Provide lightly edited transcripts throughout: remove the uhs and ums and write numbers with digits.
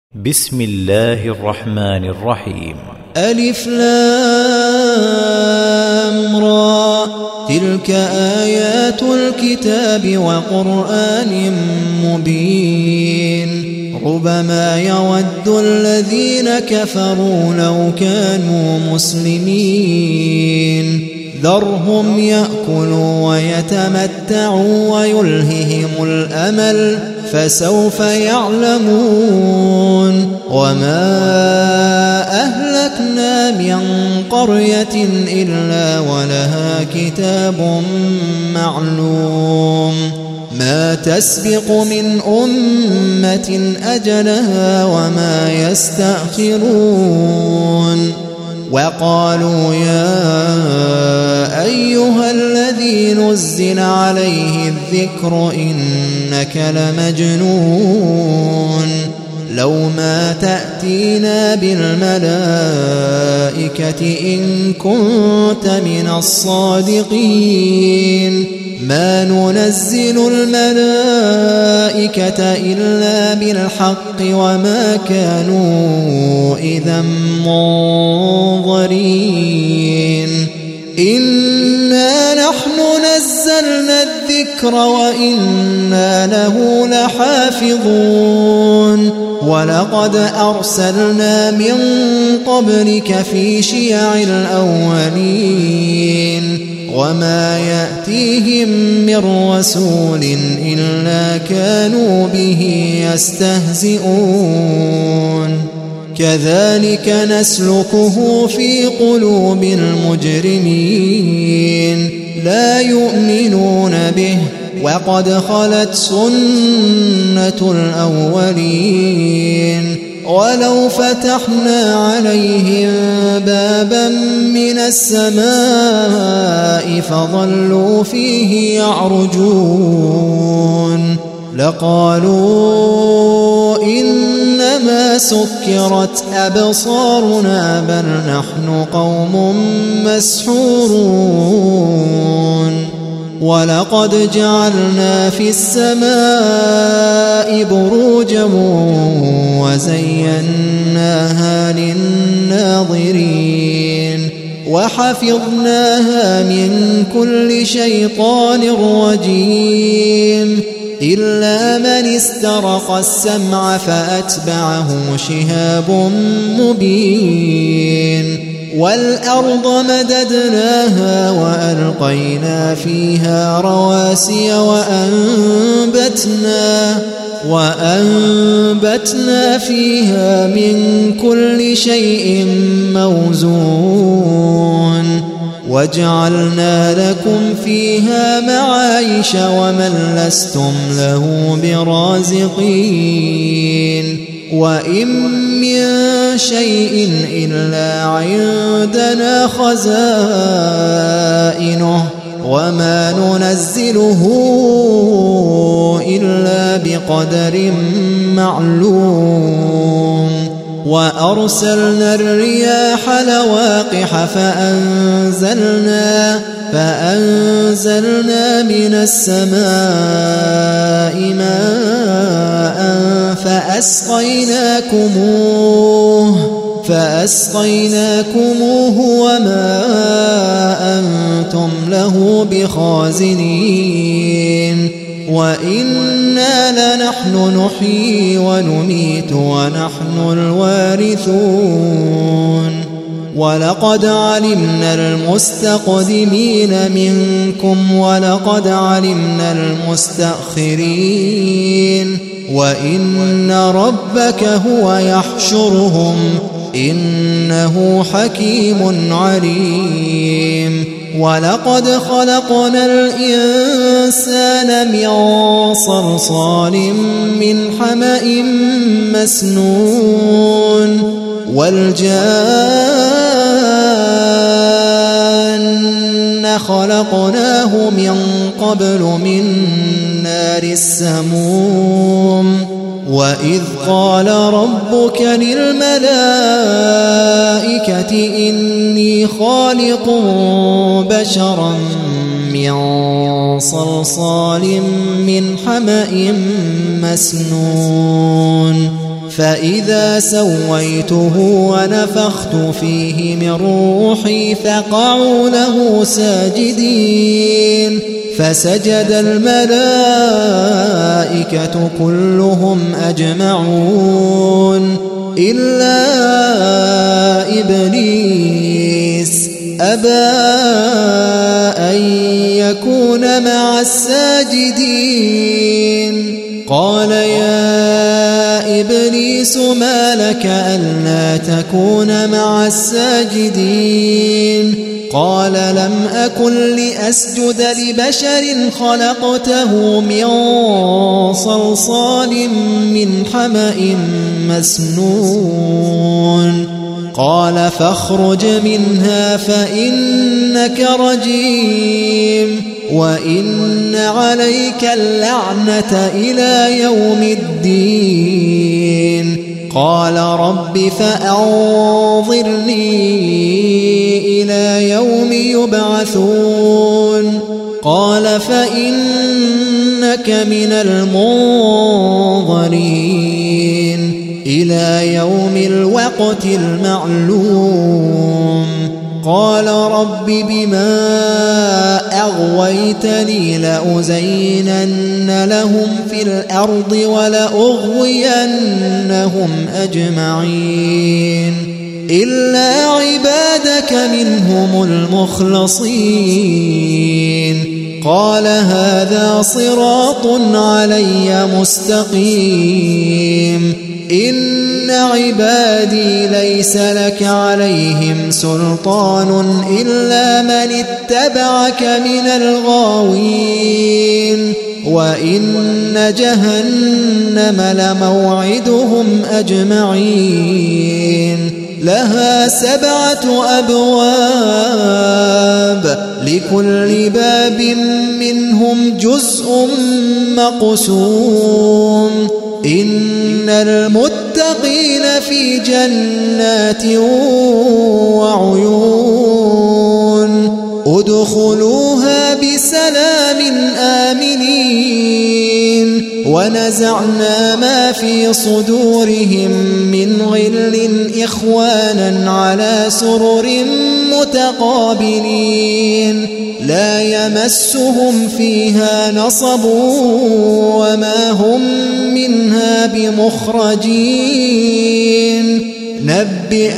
بسم الله الرحمن الرحيم. ألف لام را، تلك آيات الكتاب وقرآن مبين. ربما يود الذين كفروا لو كانوا مسلمين. ذرهم يأكلوا ويتمتعوا ويلههم الأمل، فسوف يعلمون. وما أهلكنا من قرية إلا ولها كتاب معلوم، ما تسبق من أمة أجلها وما يستأخرون. وقالوا يا أيها الذي نزل عليه الذكر إنك لمجنون، لو ما تأتينا بالملائكة إن كنت من الصادقين. ما ننزل الملائكة إلا بالحق وما كانوا إذا منظرين. إنا نحن نزلنا الذكر وإنا له لحافظون. ولقد أرسلنا من قبلك في شيع الأولين، وما يأتيهم من رسول إلا كانوا به يستهزئون. كذلك نسلكه في قلوب المجرمين، لا يؤمنون به وقد خلت سنة الأولين. ولو فتحنا عليهم بابا من السماء فظلوا فيه يعرجون لقالوا إنما سكرت أبصارنا بل نحن قوم مسحورون. ولقد جعلنا في السماء بروجا وزيناها للناظرين وحفظناها من كل شيطان رجيم إلا من استرق السمع فأتبعه شهاب مبين. والأرض مددناها وألقينا فيها رواسي وأنبتنا فيها من كل شيء موزون. وجعلنا لكم فيها معايش ومن لستم له برازقين. وإن من شيء إلا عندنا خزائنه وما ننزله إلا بقدر معلوم. وأرسلنا الرياح لواقح فأنزلنا من السماء ماء فأسقيناكموه وما أنتم له بخازنين. وإنا لنحن نحيي ونميت ونحن الوارثون. ولقد علمنا المستقدمين منكم ولقد علمنا المستأخرين. وإن ربك هو يحشرهم إنه حكيم عليم. ولقد خلقنا الإنسان من صلصال من حمأ مسنون. والجان خلقناه من قبل من نار السموم. وإذ قال ربك للملائكة إني خالق بشرا من صلصال من حمأ مسنون فإذا سويته ونفخت فيه من روحي فقعوا له ساجدين فسجد الملائكة كلهم أجمعون إلا إبليس أبى أن يكون مع الساجدين قال يا إبليس ما لك ألا تكون مع الساجدين قال لم أكن لأسجد لبشر خلقته من صلصال من حمأ مسنون قال فاخرج منها فإنك رجيم وإن عليك اللعنة إلى يوم الدين قال رب فأنظرني إلى يوم يبعثون قال فإنك من المنظرين إلى يوم الوقت المعلوم قال رب بما أغويتني لأزينن لهم في الأرض ولأغوينهم أجمعين إلا عبادك منهم المخلصين قال هذا صراط علي مستقيم إن عبادي ليس لك عليهم سلطان إلا من اتبعك من الغاوين وإن جهنم لموعدهم أجمعين لها 7 أبواب لكل باب منهم جزء مقسوم إن المتقين في جنات وعيون ادخلوها بسلام آمنين ونزعنا ما في صدورهم من غل إخوانا على سرر متقابلين لا يمسهم فيها نصب وما هم منها بمخرجين نبئ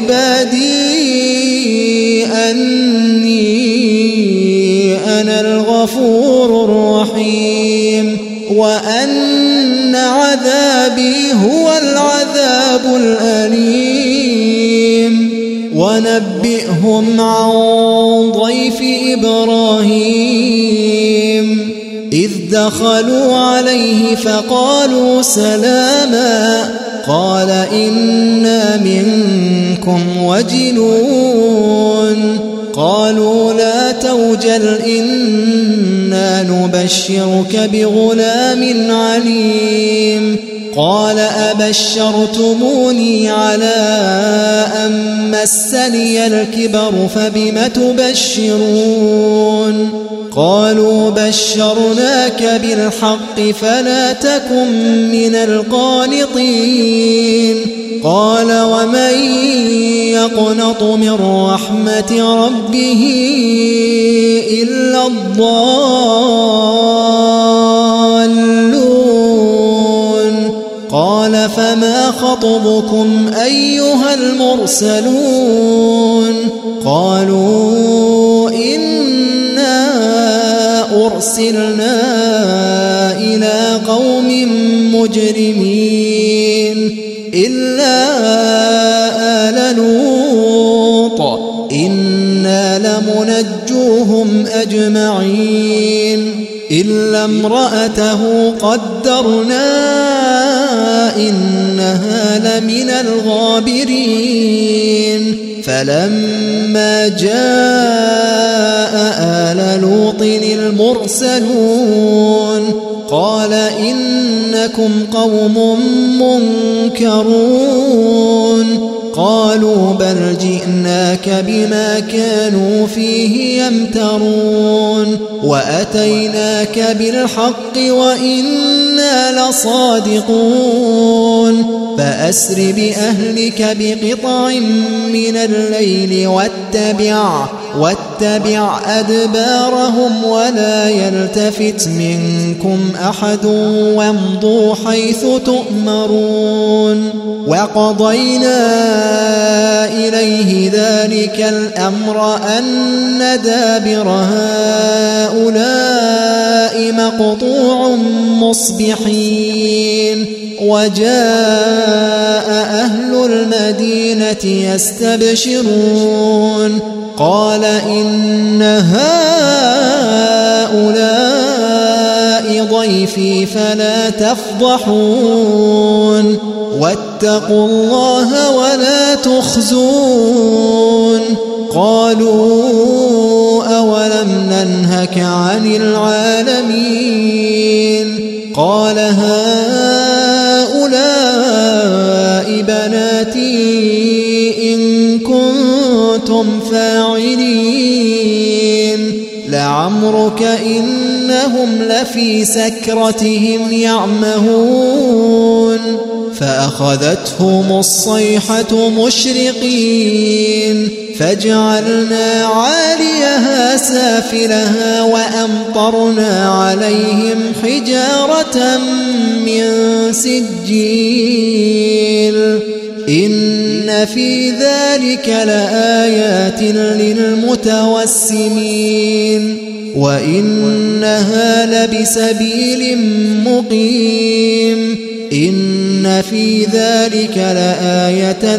عبادي أني أنا الغفور الرحيم وأن عذابي هو العذاب الأليم ونبئهم عن ضيف إبراهيم إذ دخلوا عليه فقالوا سلاما قال إنا منكم وجلون قالوا لا توجل إنا نبشرك بغلام عليم قال أبشرتموني على أن مسني الكبر فبم تبشرون قالوا بشرناك بالحق فلا تكن من القانطين قال ومن يقنط من رحمة ربه إلا الضالون قال فما خطبكم أيها المرسلون قالوا إنا أرسلنا إلى قوم مجرمين إلا آل لوط إنا لمنجوهم أجمعين إلا امرأته قدرنا إنها لمن الغابرين فلما جاء آل لوط المرسلون قال إنكم قوم منكرون قالوا بل جئناك بما كانوا فيه يمترون وأتيناك بالحق وإنا لصادقون فأسر بأهلك بقطع من الليل واتبع أدبارهم ولا يلتفت منكم أحد وامضوا حيث تؤمرون وقضينا إليه ذلك الأمر أن دابر هؤلاء مقطوع مصبحين وجاء أهل المدينة يستبشرون قال إن هؤلاء ضيفي فلا تفضحون واتقوا الله ولا تخزون قالوا أولم ننهك عن العالمين قال هؤلاء بناتي إن كنتم فاعلين لعمرك إنهم لفي سكرتهم يعمهون فأخذتهم الصيحة مشرقين فجعلنا عاليها سافلها وأمطرنا عليهم حجارة من سجيل إن في ذلك لآيات للمتوسمين وإنها لبسبيل مقيم إن في ذلك لآية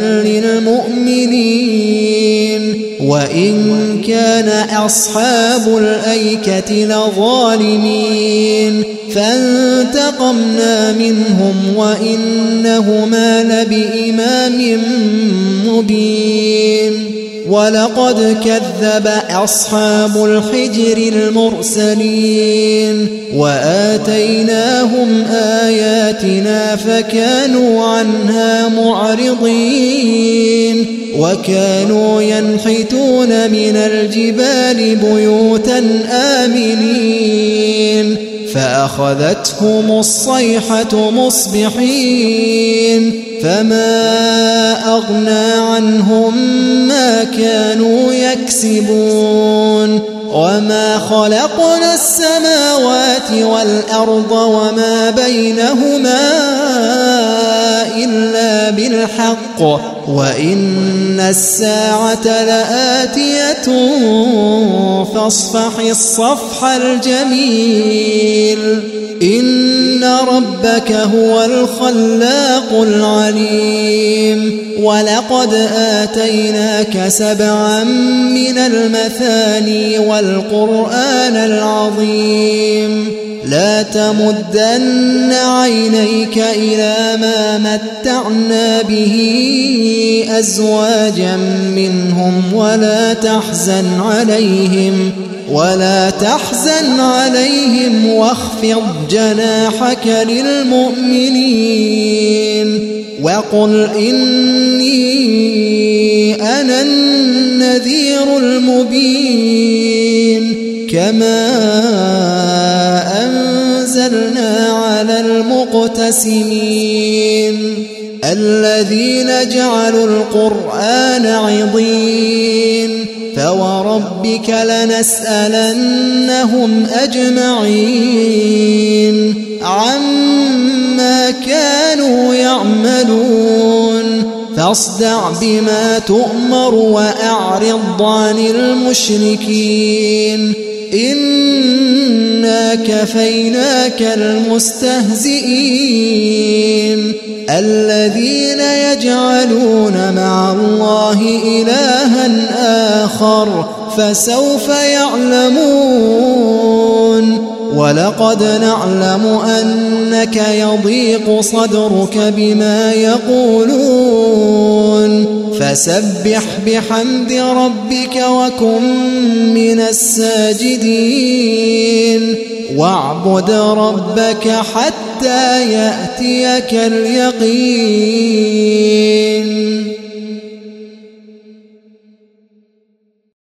للمؤمنين وإن كان أصحاب الأيكة لظالمين فانتقمنا منهم وإنهما لبإمام مبين ولقد كذب أصحاب الحجر المرسلين وآتيناهم آياتنا فكانوا عنها معرضين وكانوا ينحتون من الجبال بيوتا آمنين فأخذتهم الصيحة مصبحين فما أغنى عنهم ما كانوا يكسبون وما خلقنا السماوات والأرض وما بينهما إلا بالحق وإن الساعة لآتية فاصفح الصفح الجميل إن ربك هو الخلاق العليم ولقد آتيناك 7 من المثاني والقرآن العظيم لا تمدن عينيك إلى ما متعنا به أزواجا منهم ولا تحزن عليهم واخفض جناحك للمؤمنين وقل إني أنا النذير المبين كما أنزلنا على المقتسمين الذين جعلوا القرآن عضين فوربك لنسألنهم أجمعين عما كانوا يعملون فاصدع بما تؤمر وأعرض عن المشركين إنا كفيناك المستهزئين الذين يجعلون مع الله إلها آخر فسوف يعلمون ولقد نعلم أنك يضيق صدرك بما يقولون فسبح بحمد ربك وكن من الساجدين واعبد ربك حتى يأتيك اليقين.